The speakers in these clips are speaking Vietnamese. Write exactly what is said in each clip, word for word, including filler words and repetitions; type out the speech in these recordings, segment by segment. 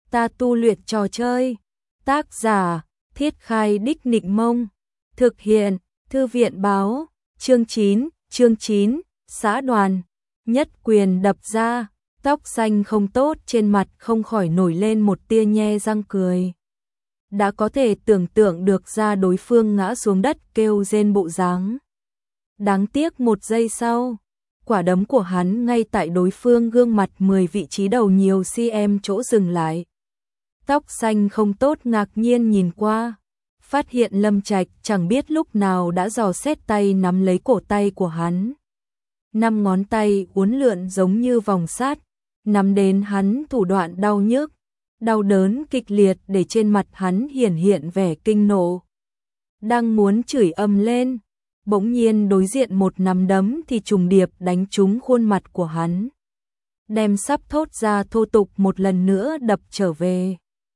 ta tu luyện trò chơi. Tác giả, Thiết Khai Đích Nịnh Mông. Thực hiện, Thư viện báo. Chương chín, chương chín, xã đoàn. Nhất quyền đập ra, tóc xanh không tốt trên mặt không khỏi nổi lên một tia nhe răng cười. Đã có thể tưởng tượng được ra đối phương ngã xuống đất kêu rên bộ dáng. Đáng tiếc một giây sau, quả đấm của hắn ngay tại đối phương gương mặt mười vị trí đầu nhiều cm chỗ dừng lại. Tóc xanh không tốt ngạc nhiên nhìn qua, phát hiện Lâm Trạch chẳng biết lúc nào đã dò xét tay nắm lấy cổ tay của hắn. Năm ngón tay uốn lượn giống như vòng sát, nắm đến hắn thủ đoạn đau nhức, đau đớn kịch liệt để trên mặt hắn hiển hiện vẻ kinh nộ. Đang muốn chửi ầm lên, bỗng nhiên đối diện một nắm đấm thì trùng điệp đánh trúng khuôn mặt của hắn, đem sắp thốt ra thô tục một lần nữa đập trở về.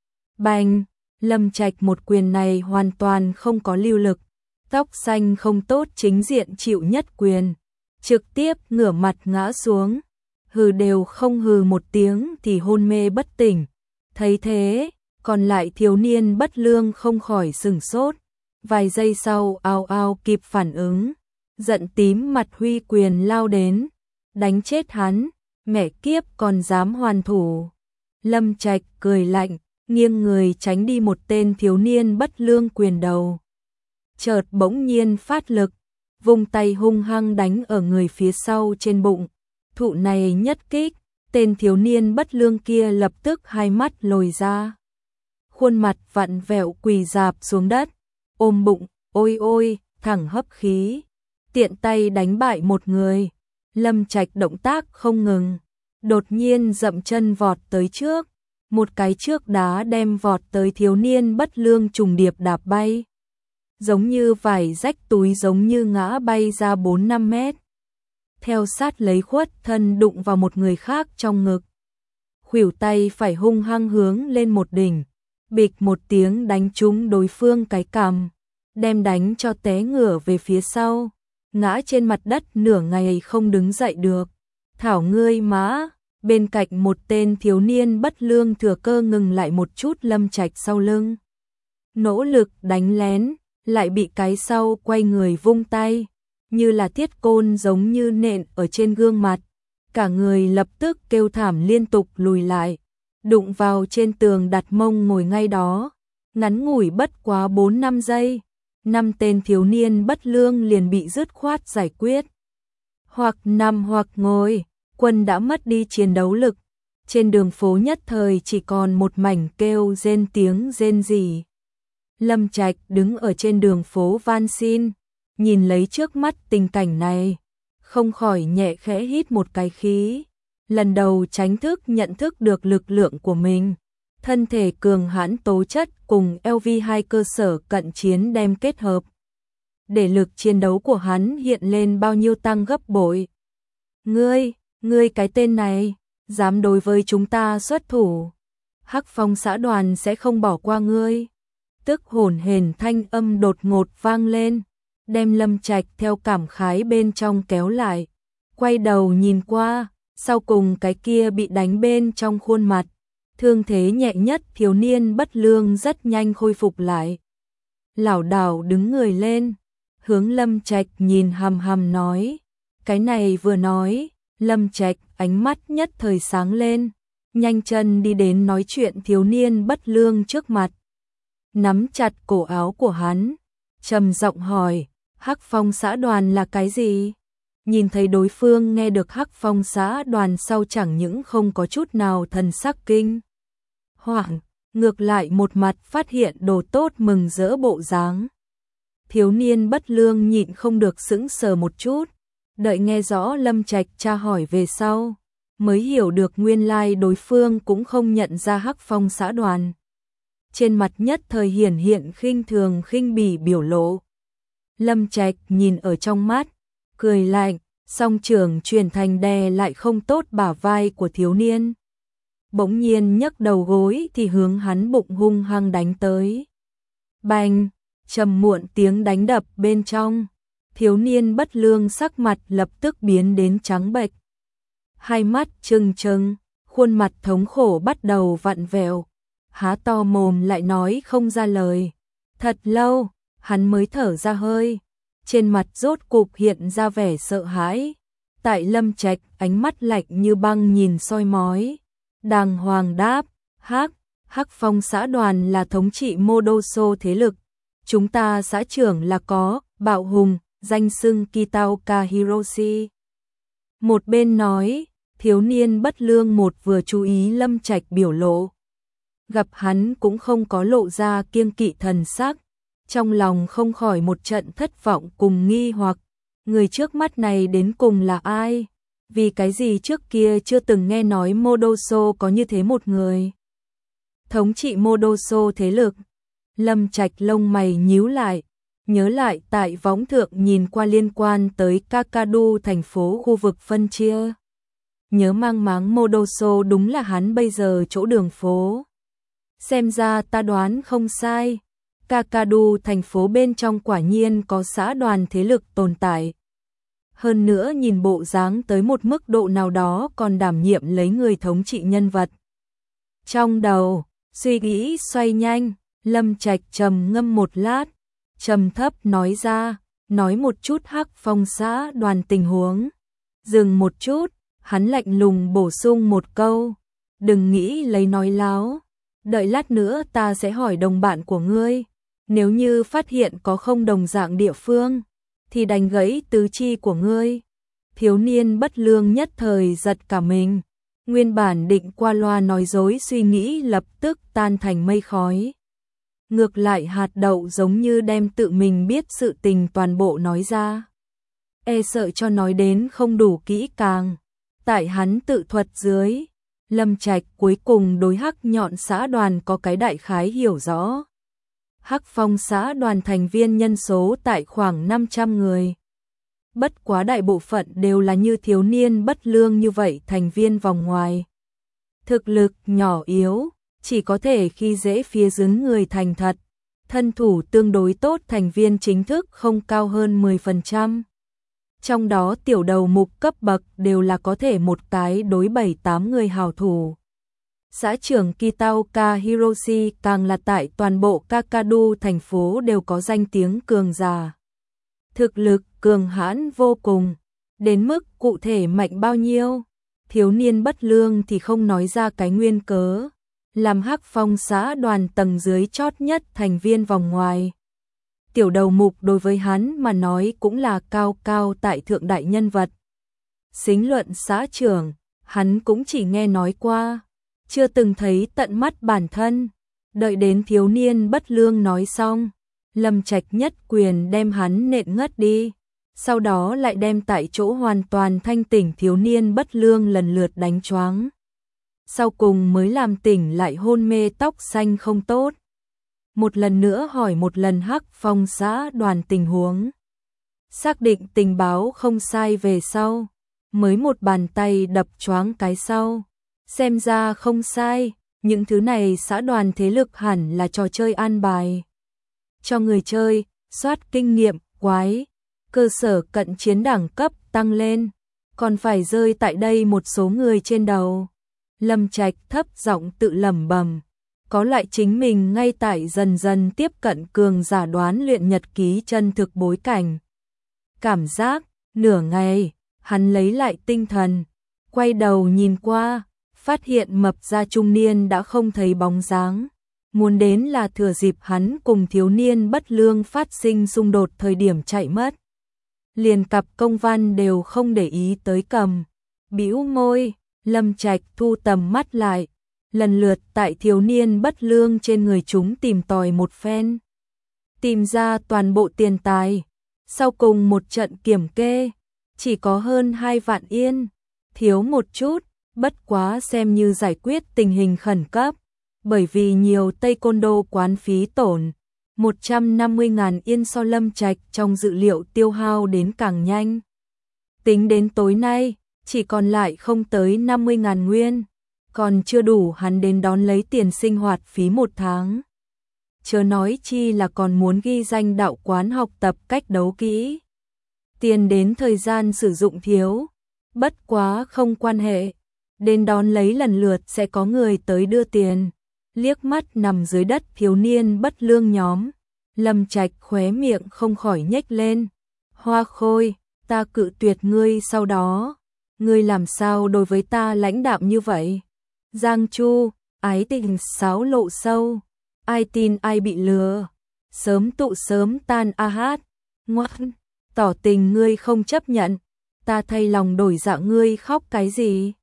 Bành! Lâm Trạch một quyền này hoàn toàn không có lưu lực, tóc xanh không tốt chính diện chịu nhất quyền, trực tiếp ngửa mặt ngã xuống, hừ đều không hừ một tiếng thì hôn mê bất tỉnh. Thấy thế, còn lại thiếu niên bất lương không khỏi sửng sốt, vài giây sau ao ao kịp phản ứng, giận tím mặt huy quyền lao đến, đánh chết hắn, mẹ kiếp còn dám hoàn thủ. Lâm Trạch cười lạnh, nghiêng người tránh đi một tên thiếu niên bất lương quyền đầu. Chợt bỗng nhiên phát lực, vung tay hung hăng đánh ở người phía sau trên bụng. Thụ này nhất kích, tên thiếu niên bất lương kia lập tức hai mắt lồi ra. Khuôn mặt vặn vẹo quỳ rạp xuống đất, ôm bụng, ôi ôi, thẳng hấp khí. Tiện tay đánh bại một người, Lâm Trạch động tác không ngừng, đột nhiên dậm chân vọt tới trước. Một cái trước đá đem vọt tới thiếu niên bất lương trùng điệp đạp bay. Giống như vải rách túi giống như ngã bay ra bốn năm mét. Theo sát lấy khuất thân đụng vào một người khác trong ngực. Khuỷu tay phải hung hăng hướng lên một đỉnh. Bịch một tiếng đánh trúng đối phương cái cằm. Đem đánh cho té ngửa về phía sau. Ngã trên mặt đất nửa ngày không đứng dậy được. Thảo ngươi má! Bên cạnh một tên thiếu niên bất lương thừa cơ ngừng lại một chút Lâm Trạch sau lưng. Nỗ lực đánh lén, lại bị cái sau quay người vung tay, như là thiết côn giống như nện ở trên gương mặt. Cả người lập tức kêu thảm liên tục lùi lại, đụng vào trên tường đặt mông ngồi ngay đó. Ngắn ngủi bất quá bốn năm giây, năm tên thiếu niên bất lương liền bị dứt khoát giải quyết. Hoặc nằm hoặc ngồi. Quân đã mất đi chiến đấu lực, trên đường phố nhất thời chỉ còn một mảnh kêu rên tiếng rên rỉ. Lâm Trạch đứng ở trên đường phố van xin, nhìn lấy trước mắt tình cảnh này, không khỏi nhẹ khẽ hít một cái khí. Lần đầu chính thức nhận thức được lực lượng của mình, thân thể cường hãn tố chất cùng L V hai cơ sở cận chiến đem kết hợp, để lực chiến đấu của hắn hiện lên bao nhiêu tăng gấp bội. Ngươi Ngươi cái tên này, dám đối với chúng ta xuất thủ, Hắc Phong xã đoàn sẽ không bỏ qua ngươi. Tức hồn hển thanh âm đột ngột vang lên, đem Lâm Trạch theo cảm khái bên trong kéo lại. Quay đầu nhìn qua, sau cùng cái kia bị đánh bên trong khuôn mặt, thương thế nhẹ nhất thiếu niên bất lương rất nhanh khôi phục lại. Lảo đảo đứng người lên, hướng Lâm Trạch nhìn hằm hằm nói, cái này vừa nói. Lâm Trạch ánh mắt nhất thời sáng lên, nhanh chân đi đến nói chuyện thiếu niên bất lương trước mặt. Nắm chặt cổ áo của hắn, trầm giọng hỏi, Hắc Phong xã đoàn là cái gì? Nhìn thấy đối phương nghe được Hắc Phong xã đoàn sau chẳng những không có chút nào thần sắc kinh hoảng, ngược lại một mặt phát hiện đồ tốt mừng rỡ bộ dáng. Thiếu niên bất lương nhịn không được sững sờ một chút. Đợi nghe rõ Lâm Trạch tra hỏi về sau, mới hiểu được nguyên lai đối phương cũng không nhận ra Hắc Phong xã đoàn. Trên mặt nhất thời hiển hiện khinh thường khinh bỉ biểu lộ. Lâm Trạch nhìn ở trong mắt, cười lạnh, song trường chuyển thành đè lại không tốt bả vai của thiếu niên. Bỗng nhiên nhấc đầu gối thì hướng hắn bụng hung hăng đánh tới. Bành, trầm muộn tiếng đánh đập bên trong. Thiếu niên bất lương sắc mặt lập tức biến đến trắng bệch. Hai mắt trừng trừng, khuôn mặt thống khổ bắt đầu vặn vẹo, há to mồm lại nói không ra lời. Thật lâu, hắn mới thở ra hơi, trên mặt rốt cục hiện ra vẻ sợ hãi. Tại Lâm Trạch, ánh mắt lạnh như băng nhìn soi mói, đàng hoàng đáp, Hắc, Hắc Phong xã đoàn là thống trị Mô Đô Xô thế lực, chúng ta xã trưởng là có, Bạo Hùng, danh xưng Kitaoka Hiroshi. Một bên nói, thiếu niên bất lương một vừa chú ý Lâm Trạch biểu lộ. Gặp hắn cũng không có lộ ra kiêng kỵ thần sắc, trong lòng không khỏi một trận thất vọng cùng nghi hoặc, người trước mắt này đến cùng là ai? Vì cái gì trước kia chưa từng nghe nói Mô Đô Xô có như thế một người? Thống trị Mô Đô Xô thế lực. Lâm Trạch lông mày nhíu lại, nhớ lại tại võng thượng nhìn qua liên quan tới Kakadu thành phố khu vực phân chia. Nhớ mang máng Mô Đô Xô đúng là hắn bây giờ chỗ đường phố. Xem ra ta đoán không sai, Kakadu thành phố bên trong quả nhiên có xã đoàn thế lực tồn tại. Hơn nữa nhìn bộ dáng tới một mức độ nào đó còn đảm nhiệm lấy người thống trị nhân vật. Trong đầu, suy nghĩ xoay nhanh, Lâm Trạch trầm ngâm một lát, trầm thấp nói ra, nói một chút Hắc Phong xã đoàn tình huống. Dừng một chút, hắn lạnh lùng bổ sung một câu, đừng nghĩ lấy nói láo, đợi lát nữa ta sẽ hỏi đồng bạn của ngươi, nếu như phát hiện có không đồng dạng địa phương, thì đánh gãy tứ chi của ngươi. Thiếu niên bất lương nhất thời giật cả mình, nguyên bản định qua loa nói dối suy nghĩ lập tức tan thành mây khói. Ngược lại hạt đậu giống như đem tự mình biết sự tình toàn bộ nói ra. E sợ cho nói đến không đủ kỹ càng. Tại hắn tự thuật dưới, Lâm Trạch cuối cùng đối Hắc Nhọn xã đoàn có cái đại khái hiểu rõ. Hắc Phong xã đoàn thành viên nhân số tại khoảng năm trăm người. Bất quá đại bộ phận đều là như thiếu niên bất lương như vậy thành viên vòng ngoài. Thực lực nhỏ yếu, chỉ có thể khi dễ phía dưới người thành thật. Thân thủ tương đối tốt thành viên chính thức không cao hơn mười phần trăm. Trong đó tiểu đầu mục cấp bậc đều là có thể một cái đối bảy tám người hảo thủ. Xã trưởng Kitaoka Hiroshi càng là tại toàn bộ Kakadu thành phố đều có danh tiếng cường giả. Thực lực cường hãn vô cùng, đến mức cụ thể mạnh bao nhiêu, thiếu niên bất lương thì không nói ra cái nguyên cớ, làm Hắc Phong xã đoàn tầng dưới chót nhất thành viên vòng ngoài. Tiểu đầu mục đối với hắn mà nói cũng là cao cao tại thượng đại nhân vật. Xính luận xã trưởng, hắn cũng chỉ nghe nói qua, chưa từng thấy tận mắt bản thân. Đợi đến thiếu niên bất lương nói xong, Lâm Trạch nhất quyền đem hắn nện ngất đi, sau đó lại đem tại chỗ hoàn toàn thanh tỉnh thiếu niên bất lương lần lượt đánh choáng. Sau cùng mới làm tỉnh lại hôn mê tóc xanh không tốt. Một lần nữa hỏi một lần Hắc Phong xã đoàn tình huống. Xác định tình báo không sai về sau, mới một bàn tay đập choáng cái sau. Xem ra không sai, những thứ này xã đoàn thế lực hẳn là trò chơi an bài. Cho người chơi, soát kinh nghiệm, quái, cơ sở cận chiến đẳng cấp tăng lên, còn phải rơi tại đây một số người trên đầu. Lâm Trạch thấp giọng tự lẩm bẩm, có loại chính mình ngay tại dần dần tiếp cận cường giả đoán luyện nhật ký chân thực bối cảnh. Cảm giác, nửa ngày, hắn lấy lại tinh thần, quay đầu nhìn qua, phát hiện mập gia trung niên đã không thấy bóng dáng. Muốn đến là thừa dịp hắn cùng thiếu niên bất lương phát sinh xung đột thời điểm chạy mất. Liền cặp công văn đều không để ý tới cầm. Bĩu môi, Lâm Trạch thu tầm mắt lại, lần lượt tại thiếu niên bất lương trên người chúng tìm tòi một phen. Tìm ra toàn bộ tiền tài, sau cùng một trận kiểm kê, chỉ có hơn hai vạn yên, thiếu một chút, bất quá xem như giải quyết tình hình khẩn cấp. Bởi vì nhiều Tây Côn Đô quán phí tổn, một trăm năm mươi ngàn yên so Lâm Trạch trong dự liệu tiêu hao đến càng nhanh. Tính đến tối nay, chỉ còn lại không tới năm mươi ngàn nguyên, còn chưa đủ hắn đến đón lấy tiền sinh hoạt phí một tháng. Chớ nói chi là còn muốn ghi danh đạo quán học tập cách đấu kỹ. Tiền đến thời gian sử dụng thiếu, bất quá không quan hệ, đến đón lấy lần lượt sẽ có người tới đưa tiền. liếc mắt nằm dưới đất thiếu niên bất lương nhóm. Lâm Trạch khóe miệng không khỏi nhếch lên. Hoa Khôi, ta cự tuyệt ngươi sau đó, ngươi làm sao đối với ta lãnh đạm như vậy? Giang Chu, ái tình sáo lộ sâu, ai tin ai bị lừa, sớm tụ sớm tan a hát, ngoan, tỏ tình ngươi không chấp nhận, ta thay lòng đổi dạ ngươi khóc cái gì?